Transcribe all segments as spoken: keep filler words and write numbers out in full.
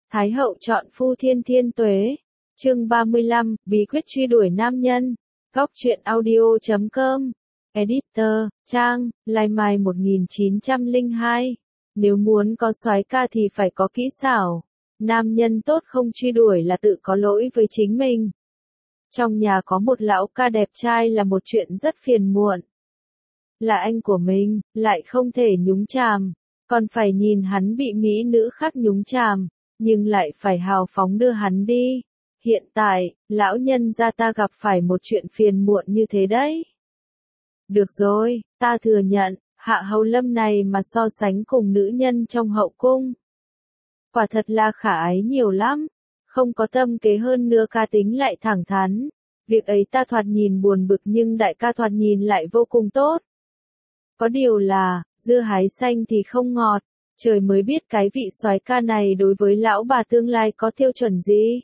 Thái hậu chọn phu thiên thiên tuế. Chương ba mươi lăm, bí quyết truy đuổi nam nhân. Góc truyện audio chấm com. Editor, Trang, Lai Mai một nghìn chín trăm lẻ hai. Nếu muốn có soái ca thì phải có kỹ xảo. Nam nhân tốt không truy đuổi là tự có lỗi với chính mình. Trong nhà có một lão ca đẹp trai là một chuyện rất phiền muộn. Là anh của mình, lại không thể nhúng chàm. Còn phải nhìn hắn bị mỹ nữ khác nhúng chàm, nhưng lại phải hào phóng đưa hắn đi. Hiện tại, lão nhân gia ta gặp phải một chuyện phiền muộn như thế đấy. Được rồi, ta thừa nhận, Hạ Hầu Lâm này mà so sánh cùng nữ nhân trong hậu cung. Quả thật là khả ái nhiều lắm, không có tâm kế hơn nữa ca tính lại thẳng thắn. Việc ấy ta thoạt nhìn buồn bực nhưng đại ca thoạt nhìn lại vô cùng tốt. Có điều là, dưa hái xanh thì không ngọt, trời mới biết cái vị soái ca này đối với lão bà tương lai có tiêu chuẩn gì.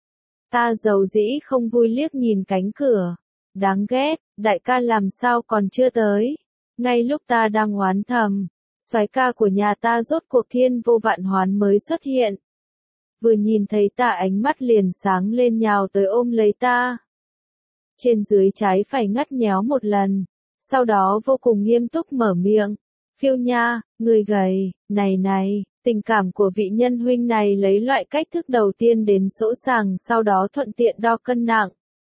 Ta dầu dĩ không vui liếc nhìn cánh cửa. Đáng ghét, đại ca làm sao còn chưa tới. Ngay lúc ta đang oán thầm, soái ca của nhà ta rốt cuộc thiên vô vạn hoán mới xuất hiện. Vừa nhìn thấy ta ánh mắt liền sáng lên nhào tới ôm lấy ta. Trên dưới trái phải ngắt nhéo một lần, sau đó vô cùng nghiêm túc mở miệng. Phiêu nha, người gầy, này này, tình cảm của vị nhân huynh này lấy loại cách thức đầu tiên đến sỗ sàng sau đó thuận tiện đo cân nặng.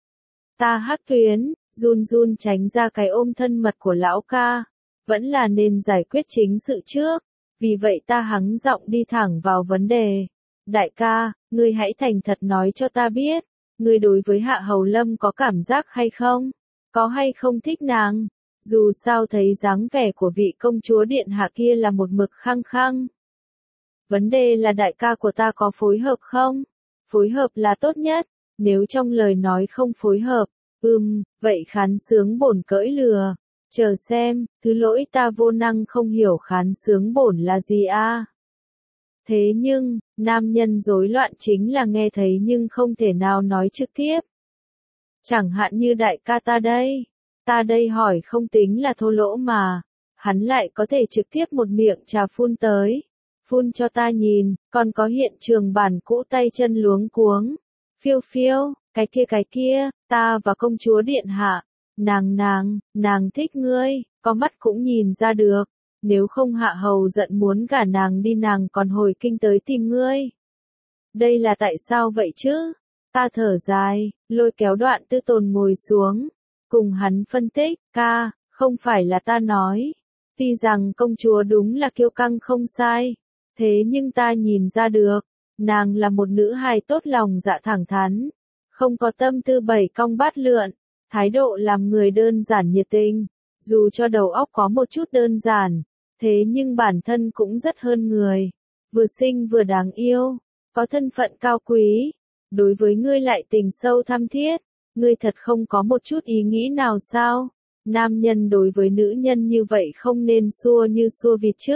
Ta hắc tuyến, run run tránh ra cái ôm thân mật của lão ca, vẫn là nên giải quyết chính sự trước, vì vậy ta hắng giọng đi thẳng vào vấn đề. Đại ca, ngươi hãy thành thật nói cho ta biết, ngươi đối với Hạ Hầu Lâm có cảm giác hay không? Có hay không thích nàng? Dù sao thấy dáng vẻ của vị công chúa điện hạ kia là một mực khăng khăng. Vấn đề là đại ca của ta có phối hợp không? Phối hợp là tốt nhất, nếu trong lời nói không phối hợp, ừm, vậy khán sướng bổn cỡi lừa. Chờ xem, thứ lỗi ta vô năng không hiểu khán sướng bổn là gì a. À? Thế nhưng, nam nhân rối loạn chính là nghe thấy nhưng không thể nào nói trực tiếp. Chẳng hạn như đại ca ta đây. Ta đây hỏi không tính là thô lỗ mà, hắn lại có thể trực tiếp một miệng trà phun tới, phun cho ta nhìn, còn có hiện trường bản cũ tay chân luống cuống. Phiêu phiêu, cái kia cái kia, ta và công chúa điện hạ, nàng nàng, nàng thích ngươi, có mắt cũng nhìn ra được, nếu không Hạ Hầu giận muốn gả nàng đi nàng còn hồi kinh tới tìm ngươi. Đây là tại sao vậy chứ? Ta thở dài, lôi kéo Đoạn Tư Tồn ngồi xuống. Cùng hắn phân tích, ca, không phải là ta nói. Tuy rằng công chúa đúng là kiêu căng không sai. Thế nhưng ta nhìn ra được, nàng là một nữ hài tốt lòng dạ thẳng thắn. Không có tâm tư bảy cong bát lượn, thái độ làm người đơn giản nhiệt tình. Dù cho đầu óc có một chút đơn giản, thế nhưng bản thân cũng rất hơn người. Vừa xinh vừa đáng yêu, có thân phận cao quý. Đối với ngươi lại tình sâu thắm thiết. Ngươi thật không có một chút ý nghĩ nào sao? Nam nhân đối với nữ nhân như vậy không nên xua như xua vịt chứ?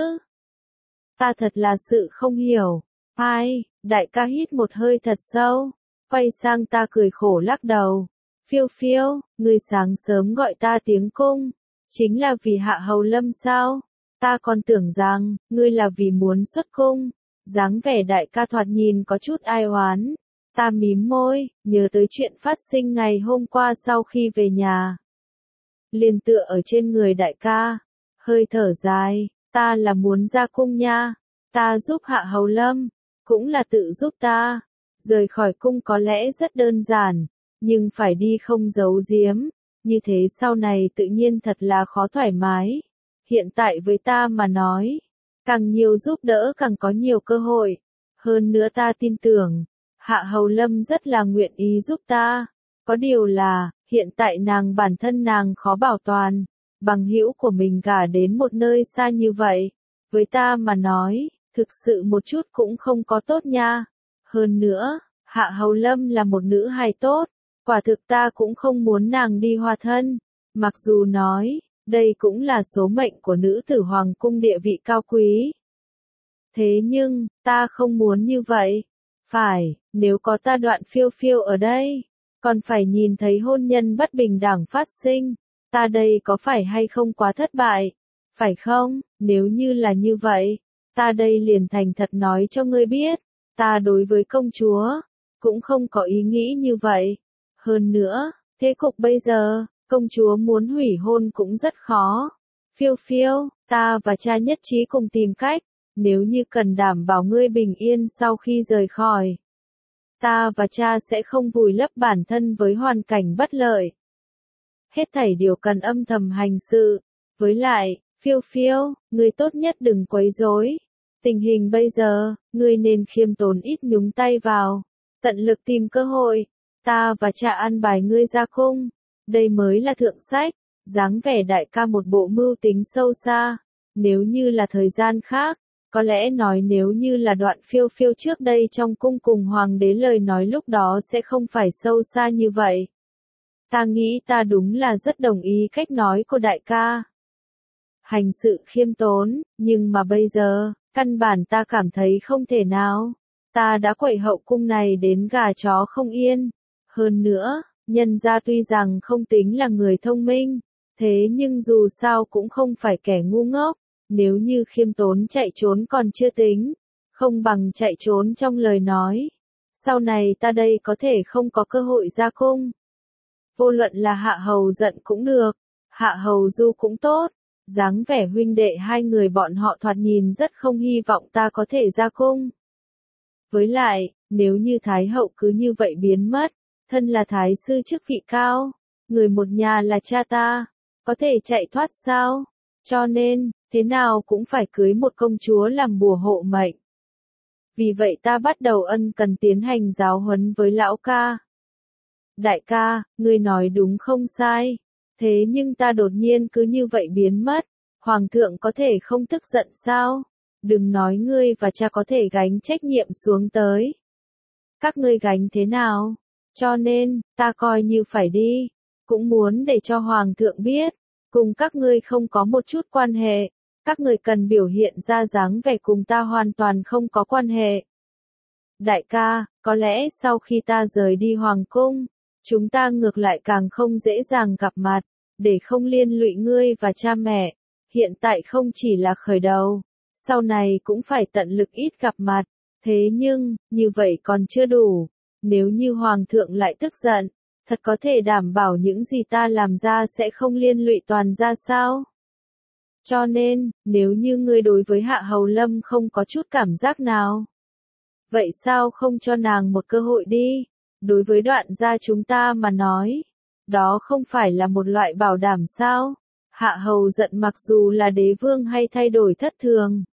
Ta thật là sự không hiểu. Ai, đại ca hít một hơi thật sâu, quay sang ta cười khổ lắc đầu. Phiêu phiêu, ngươi sáng sớm gọi ta tiếng cung, chính là vì Hạ Hầu Lâm sao? Ta còn tưởng rằng, ngươi là vì muốn xuất cung. Dáng vẻ đại ca thoạt nhìn có chút ai oán. Ta mím môi, nhớ tới chuyện phát sinh ngày hôm qua sau khi về nhà. Liền tựa ở trên người đại ca, hơi thở dài, ta là muốn ra cung nha, ta giúp Hạ Hầu Lâm, cũng là tự giúp ta. Rời khỏi cung có lẽ rất đơn giản, nhưng phải đi không giấu giếm, như thế sau này tự nhiên thật là khó thoải mái. Hiện tại với ta mà nói, càng nhiều giúp đỡ càng có nhiều cơ hội, hơn nữa ta tin tưởng. Hạ Hầu Lâm rất là nguyện ý giúp ta, có điều là, hiện tại nàng bản thân nàng khó bảo toàn, bằng hữu của mình gả đến một nơi xa như vậy, với ta mà nói, thực sự một chút cũng không có tốt nha. Hơn nữa, Hạ Hầu Lâm là một nữ hài tốt, quả thực ta cũng không muốn nàng đi hòa thân, mặc dù nói, đây cũng là số mệnh của nữ tử hoàng cung địa vị cao quý. Thế nhưng, ta không muốn như vậy. Phải, nếu có ta Đoạn phiêu phiêu ở đây, còn phải nhìn thấy hôn nhân bất bình đẳng phát sinh, ta đây có phải hay không quá thất bại? Phải không? Nếu như là như vậy, ta đây liền thành thật nói cho ngươi biết, Ta đối với công chúa, cũng không có ý nghĩ như vậy. Hơn nữa, thế cục bây giờ, công chúa muốn hủy hôn cũng rất khó. Phiêu phiêu, ta và cha nhất trí cùng tìm cách, nếu như cần đảm bảo ngươi bình yên sau khi rời khỏi. Ta và cha sẽ không vùi lấp bản thân với hoàn cảnh bất lợi. Hết thảy điều cần âm thầm hành sự. Với lại, phiêu phiêu, ngươi tốt nhất đừng quấy rối. Tình hình bây giờ, ngươi nên khiêm tốn ít nhúng tay vào. Tận lực tìm cơ hội. Ta và cha an bài ngươi ra cung. Đây mới là thượng sách. Dáng vẻ đại ca một bộ mưu tính sâu xa. Nếu như là thời gian khác, có lẽ nói nếu như là đoạn phiêu phiêu trước đây trong cung cùng hoàng đế lời nói lúc đó sẽ không phải sâu xa như vậy. Ta nghĩ ta đúng là rất đồng ý cách nói của đại ca. Hành sự khiêm tốn, nhưng mà bây giờ, căn bản ta cảm thấy không thể nào. Ta đã quậy hậu cung này đến gà chó không yên. Hơn nữa, nhân gia tuy rằng không tính là người thông minh, thế nhưng dù sao cũng không phải kẻ ngu ngốc. Nếu như khiêm tốn chạy trốn còn chưa tính, không bằng chạy trốn trong lời nói. Sau này ta đây có thể không có cơ hội ra cung. Vô luận là hạ hầu giận cũng được, hạ hầu du cũng tốt. Dáng vẻ huynh đệ hai người bọn họ thoạt nhìn rất không hy vọng ta có thể ra cung. Với lại, nếu như Thái hậu cứ như vậy biến mất, thân là Thái sư chức vị cao, người một nhà là cha ta, có thể chạy thoát sao? Cho nên, thế nào cũng phải cưới một công chúa làm bùa hộ mệnh. Vì vậy ta bắt đầu ân cần tiến hành giáo huấn với lão ca. Đại ca, ngươi nói đúng không sai. Thế nhưng ta đột nhiên cứ như vậy biến mất. Hoàng thượng có thể không tức giận sao? Đừng nói ngươi và cha có thể gánh trách nhiệm xuống tới. Các ngươi gánh thế nào? Cho nên, ta coi như phải đi. Cũng muốn để cho Hoàng thượng biết. Cùng các ngươi không có một chút quan hệ. Các người cần biểu hiện ra dáng vẻ cùng ta hoàn toàn không có quan hệ. Đại ca, có lẽ sau khi ta rời đi hoàng cung, chúng ta ngược lại càng không dễ dàng gặp mặt, để không liên lụy ngươi và cha mẹ. Hiện tại không chỉ là khởi đầu, sau này cũng phải tận lực ít gặp mặt. Thế nhưng, như vậy còn chưa đủ. Nếu như hoàng thượng lại tức giận, thật có thể đảm bảo những gì ta làm ra sẽ không liên lụy toàn ra sao? Cho nên, nếu như ngươi đối với Hạ Hầu Lâm không có chút cảm giác nào, vậy sao không cho nàng một cơ hội đi? Đối với Đoạn gia chúng ta mà nói, đó không phải là một loại bảo đảm sao? Hạ Hầu giận mặc dù là đế vương hay thay đổi thất thường,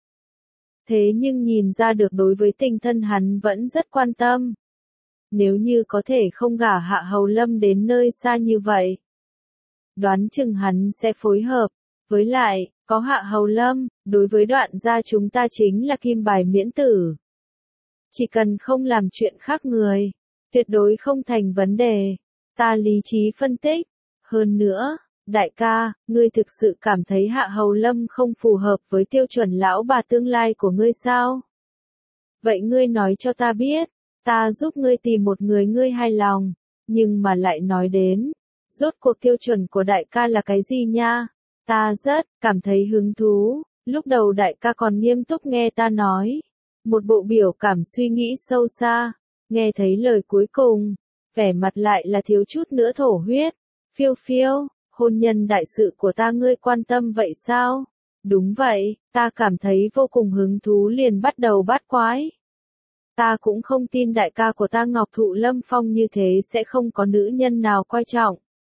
thế nhưng nhìn ra được đối với tình thân hắn vẫn rất quan tâm. Nếu như có thể không gả Hạ Hầu Lâm đến nơi xa như vậy, đoán chừng hắn sẽ phối hợp. Với lại, có Hạ Hầu Lâm, đối với Đoạn gia chúng ta chính là kim bài miễn tử. Chỉ cần không làm chuyện khác người, tuyệt đối không thành vấn đề. Ta lý trí phân tích. Hơn nữa, đại ca, ngươi thực sự cảm thấy Hạ Hầu Lâm không phù hợp với tiêu chuẩn lão bà tương lai của ngươi sao? Vậy ngươi nói cho ta biết, ta giúp ngươi tìm một người ngươi hài lòng. Nhưng mà lại nói đến, rốt cuộc tiêu chuẩn của đại ca là cái gì nha? Ta rất cảm thấy hứng thú. Lúc đầu đại ca còn nghiêm túc nghe ta nói, một bộ biểu cảm suy nghĩ sâu xa. Nghe thấy lời cuối cùng, vẻ mặt lại là thiếu chút nữa thổ huyết. Phiêu phiêu, hôn nhân đại sự của ta ngươi quan tâm vậy sao? Đúng vậy, ta cảm thấy vô cùng hứng thú liền bắt đầu bát quái. Ta cũng không tin đại ca của ta Ngọc Thụ Lâm Phong như thế sẽ không có nữ nhân nào coi trọng.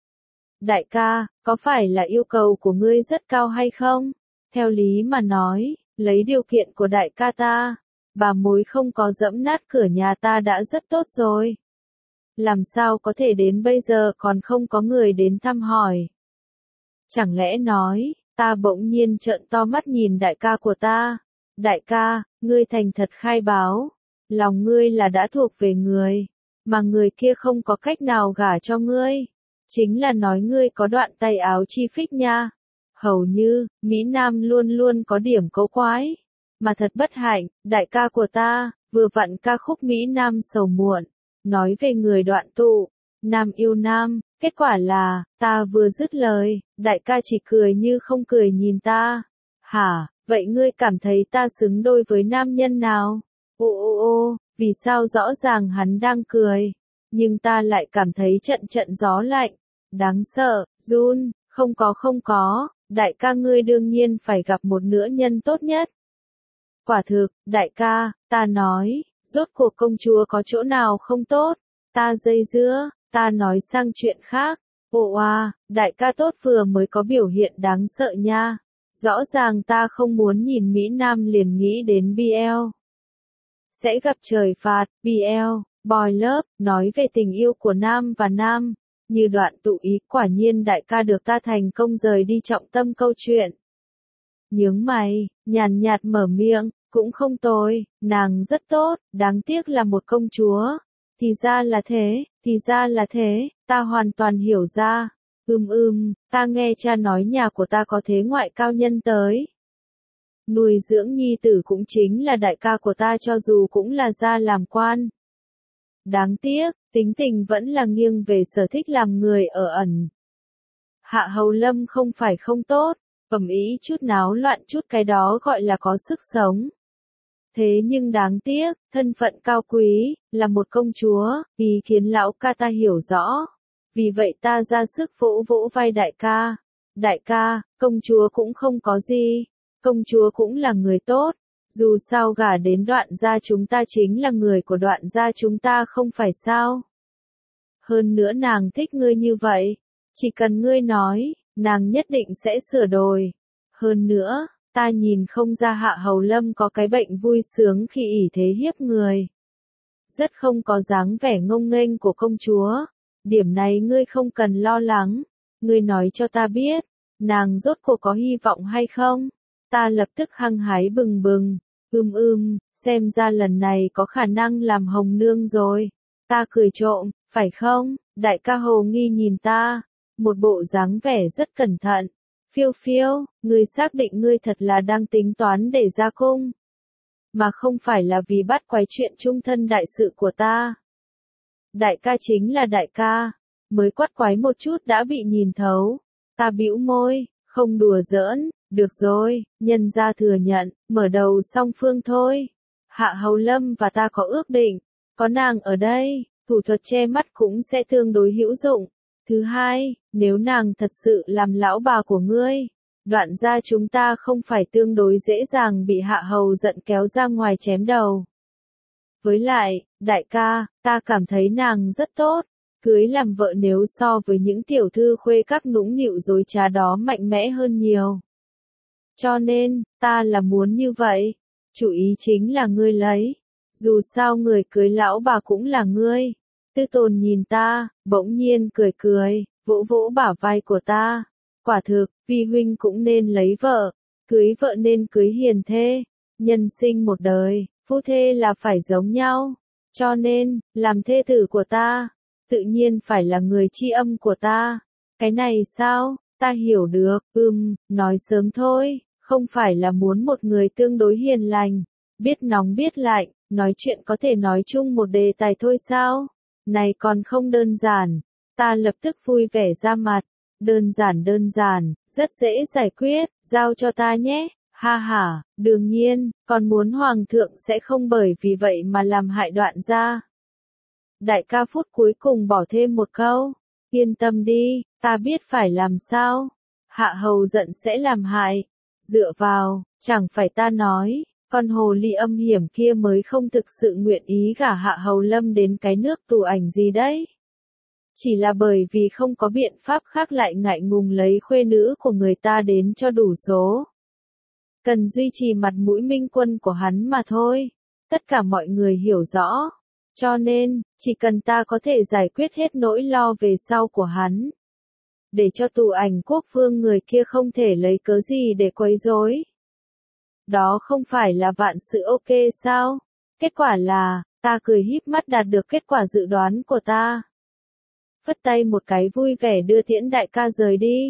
Đại ca, có phải là yêu cầu của ngươi rất cao hay không? Theo lý mà nói, lấy điều kiện của đại ca ta, bà mối không có dẫm nát cửa nhà ta đã rất tốt rồi. Làm sao có thể đến bây giờ còn không có người đến thăm hỏi? Chẳng lẽ nói, ta bỗng nhiên trợn to mắt nhìn đại ca của ta. Đại ca, ngươi thành thật khai báo, lòng ngươi là đã thuộc về người, mà người kia không có cách nào gả cho ngươi. Chính là nói ngươi có đoạn tay áo chi phích nha. Hầu như, Mỹ Nam luôn luôn có điểm cấu quái. Mà thật bất hạnh, đại ca của ta, vừa vặn ca khúc Mỹ Nam sầu muộn. Nói về người đoạn tụ, Nam yêu Nam, kết quả là, ta vừa dứt lời, đại ca chỉ cười như không cười nhìn ta. Hả, vậy ngươi cảm thấy ta xứng đôi với nam nhân nào? Ô ô ô, Vì sao rõ ràng hắn đang cười, nhưng ta lại cảm thấy trận trận gió lạnh, đáng sợ, run, không có không có, đại ca ngươi đương nhiên phải gặp một nữ nhân tốt nhất. Quả thực, đại ca, ta nói, rốt cuộc công chúa có chỗ nào không tốt, ta dây dưa, ta nói sang chuyện khác. Ồ à, đại ca tốt vừa mới có biểu hiện đáng sợ nha. Rõ ràng ta không muốn nhìn Mỹ Nam liền nghĩ đến bê lờ. Sẽ gặp trời phạt, bê lờ, Boy Love, nói về tình yêu của nam và nam. Như đoạn tụ ý, quả nhiên đại ca được ta thành công rời đi trọng tâm câu chuyện. Nhướng mày, nhàn nhạt mở miệng, cũng không tồi, nàng rất tốt, đáng tiếc là một công chúa. Thì ra là thế, thì ra là thế, ta hoàn toàn hiểu ra. Ưm ưm, ta nghe cha nói nhà của ta có thế ngoại cao nhân tới. Nuôi dưỡng nhi tử cũng chính là đại ca của ta cho dù cũng là gia làm quan. Đáng tiếc, tính tình vẫn là nghiêng về sở thích làm người ở ẩn. Hạ Hầu Lâm không phải không tốt, ầm ĩ chút náo loạn chút cái đó gọi là có sức sống. Thế nhưng đáng tiếc, thân phận cao quý, là một công chúa, ý kiến lão ca ta hiểu rõ. Vì vậy ta ra sức vỗ vỗ vai đại ca. Đại ca, công chúa cũng không có gì. Công chúa cũng là người tốt. Dù sao gả đến Đoạn gia chúng ta chính là người của Đoạn gia chúng ta không phải sao. Hơn nữa nàng thích ngươi như vậy. Chỉ cần ngươi nói, nàng nhất định sẽ sửa đổi. Hơn nữa, ta nhìn không ra Hạ Hầu Lâm có cái bệnh vui sướng khi ỷ thế hiếp người. Rất không có dáng vẻ ngông nghênh của công chúa. Điểm này ngươi không cần lo lắng. Ngươi nói cho ta biết, nàng rốt cuộc có hy vọng hay không? Ta lập tức hăng hái bừng bừng. Ưm ưm, xem ra lần này có khả năng làm hồng nương rồi. Ta cười trộm, phải không? Đại ca hồ nghi nhìn ta. Một bộ dáng vẻ rất cẩn thận. Phiêu phiêu, ngươi xác định ngươi thật là đang tính toán để ra cung. Mà không phải là vì bắt quái chuyện trung thân đại sự của ta. Đại ca chính là đại ca. Mới quát quái một chút đã bị nhìn thấu. Ta bĩu môi, không đùa giỡn. Được rồi, nhân gia thừa nhận, mở đầu song phương thôi. Hạ Hầu Lâm và ta có ước định. Có nàng ở đây, thủ thuật che mắt cũng sẽ tương đối hữu dụng. Thứ hai, nếu nàng thật sự làm lão bà của ngươi, Đoạn gia chúng ta không phải tương đối dễ dàng bị Hạ Hầu giận kéo ra ngoài chém đầu. Với lại, đại ca, ta cảm thấy nàng rất tốt, cưới làm vợ nếu so với những tiểu thư khuê các nũng nịu dối trá đó mạnh mẽ hơn nhiều. Cho nên, ta là muốn như vậy, chủ ý chính là ngươi lấy, dù sao người cưới lão bà cũng là ngươi. Tư Tồn nhìn ta, bỗng nhiên cười cười, vỗ vỗ bả vai của ta. Quả thực, vi huynh cũng nên lấy vợ, cưới vợ nên cưới hiền thê. Nhân sinh một đời, phu thê là phải giống nhau. Cho nên, làm thê tử của ta, tự nhiên phải là người tri âm của ta. Cái này sao, ta hiểu được, ừm, nói sớm thôi, không phải là muốn một người tương đối hiền lành, biết nóng biết lạnh, nói chuyện có thể nói chung một đề tài thôi sao? Này còn không đơn giản, ta lập tức vui vẻ ra mặt, đơn giản đơn giản, rất dễ giải quyết, giao cho ta nhé, ha ha, đương nhiên, còn muốn hoàng thượng sẽ không bởi vì vậy mà làm hại Đoạn gia. Đại ca phút cuối cùng bỏ thêm một câu, yên tâm đi, ta biết phải làm sao, Hạ Hầu giận sẽ làm hại, dựa vào, chẳng phải ta nói. Con hồ ly âm hiểm kia mới không thực sự nguyện ý gả Hạ Hầu Lâm đến cái nước tù ảnh gì đấy. Chỉ là bởi vì không có biện pháp khác lại ngại ngùng lấy khuê nữ của người ta đến cho đủ số. Cần duy trì mặt mũi minh quân của hắn mà thôi. Tất cả mọi người hiểu rõ. Cho nên, chỉ cần ta có thể giải quyết hết nỗi lo về sau của hắn. Để cho tù ảnh quốc vương người kia không thể lấy cớ gì để quấy rối. Đó không phải là vạn sự ok sao? Kết quả là, ta cười híp mắt đạt được kết quả dự đoán của ta. Phất tay một cái vui vẻ đưa tiễn đại ca rời đi.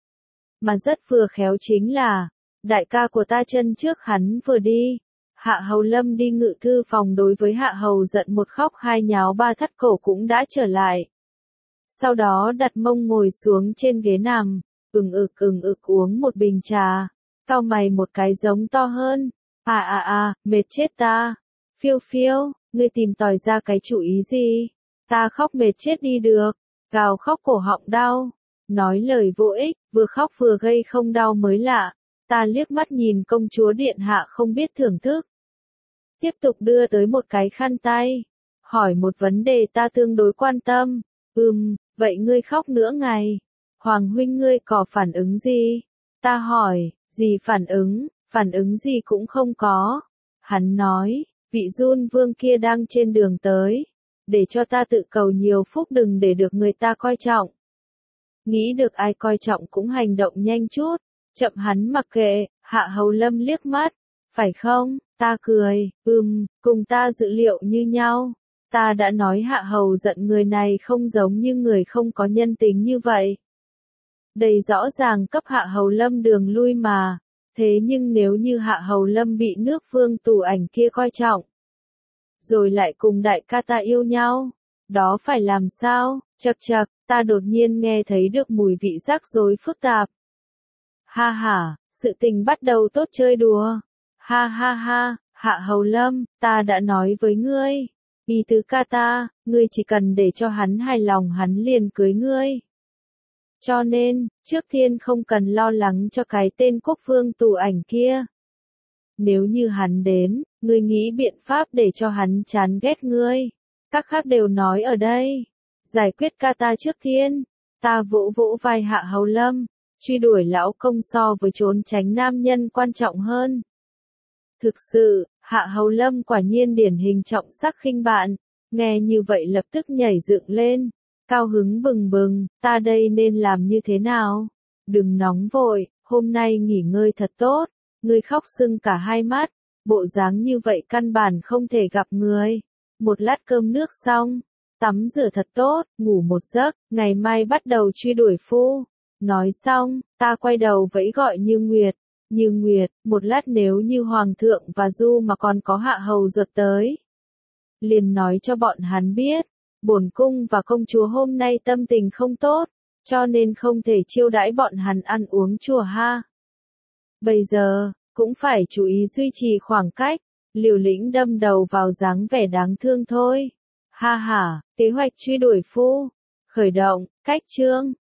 Mà rất vừa khéo chính là, đại ca của ta chân trước hắn vừa đi. Hạ Hầu Lâm đi ngự thư phòng đối với Hạ Hầu giận một khóc hai nháo ba thắt cổ cũng đã trở lại. Sau đó đặt mông ngồi xuống trên ghế nằm, ừng ực ừng ực uống một bình trà. Cau mày một cái giống to hơn. À à à, mệt chết ta. Phiêu phiêu, ngươi tìm tòi ra cái chủ ý gì? Ta khóc mệt chết đi được, gào khóc cổ họng đau, nói lời vô ích, vừa khóc vừa gây không đau mới lạ. Ta liếc mắt nhìn công chúa điện hạ không biết thưởng thức. Tiếp tục đưa tới một cái khăn tay, hỏi một vấn đề ta tương đối quan tâm. Ừm, vậy ngươi khóc nửa ngày, Hoàng huynh ngươi có phản ứng gì? Ta hỏi, gì phản ứng, phản ứng gì cũng không có. Hắn nói, vị Jun vương kia đang trên đường tới, để cho ta tự cầu nhiều phúc đừng để được người ta coi trọng. Nghĩ được ai coi trọng cũng hành động nhanh chút, chậm hắn mặc kệ. Hạ Hầu Lâm liếc mắt, phải không? Ta cười, ừm, cùng ta dự liệu như nhau. Ta đã nói Hạ Hầu giận người này không giống như người không có nhân tính như vậy. Đây rõ ràng cấp Hạ Hầu Lâm đường lui mà. Thế nhưng nếu như Hạ Hầu Lâm bị nước Vương Tù Ảnh kia coi trọng, rồi lại cùng đại ca ta yêu nhau, đó phải làm sao? Chậc chậc, ta đột nhiên nghe thấy được mùi vị rắc rối phức tạp. Ha ha, sự tình bắt đầu tốt chơi đùa. Ha ha ha, Hạ Hầu Lâm, ta đã nói với ngươi, ý tứ ca ta, ngươi chỉ cần để cho hắn hài lòng hắn liền cưới ngươi. Cho nên, trước tiên không cần lo lắng cho cái tên Quốc Vương Tù Ảnh kia. Nếu như hắn đến, ngươi nghĩ biện pháp để cho hắn chán ghét ngươi. Các khác đều nói ở đây. Giải quyết ca ta trước tiên. Ta vỗ vỗ vai Hạ Hầu Lâm. Truy đuổi lão công so với trốn tránh nam nhân quan trọng hơn. Thực sự, Hạ Hầu Lâm quả nhiên điển hình trọng sắc khinh bạn. Nghe như vậy lập tức nhảy dựng lên. Cao hứng bừng bừng, ta đây nên làm như thế nào? Đừng nóng vội, hôm nay nghỉ ngơi thật tốt. Ngươi khóc sưng cả hai mắt, bộ dáng như vậy căn bản không thể gặp người. Một lát cơm nước xong, tắm rửa thật tốt, ngủ một giấc, ngày mai bắt đầu truy đuổi phu. Nói xong, ta quay đầu vẫy gọi Như Nguyệt. Như Nguyệt, một lát nếu như Hoàng thượng và Du mà còn có Hạ Hầu ruột tới, liền nói cho bọn hắn biết, bổn cung và công chúa hôm nay tâm tình không tốt, cho nên không thể chiêu đãi bọn hắn ăn uống chùa ha. Bây giờ, cũng phải chú ý duy trì khoảng cách, liều lĩnh đâm đầu vào dáng vẻ đáng thương thôi. Ha ha, kế hoạch truy đuổi phu, khởi động, cách chương.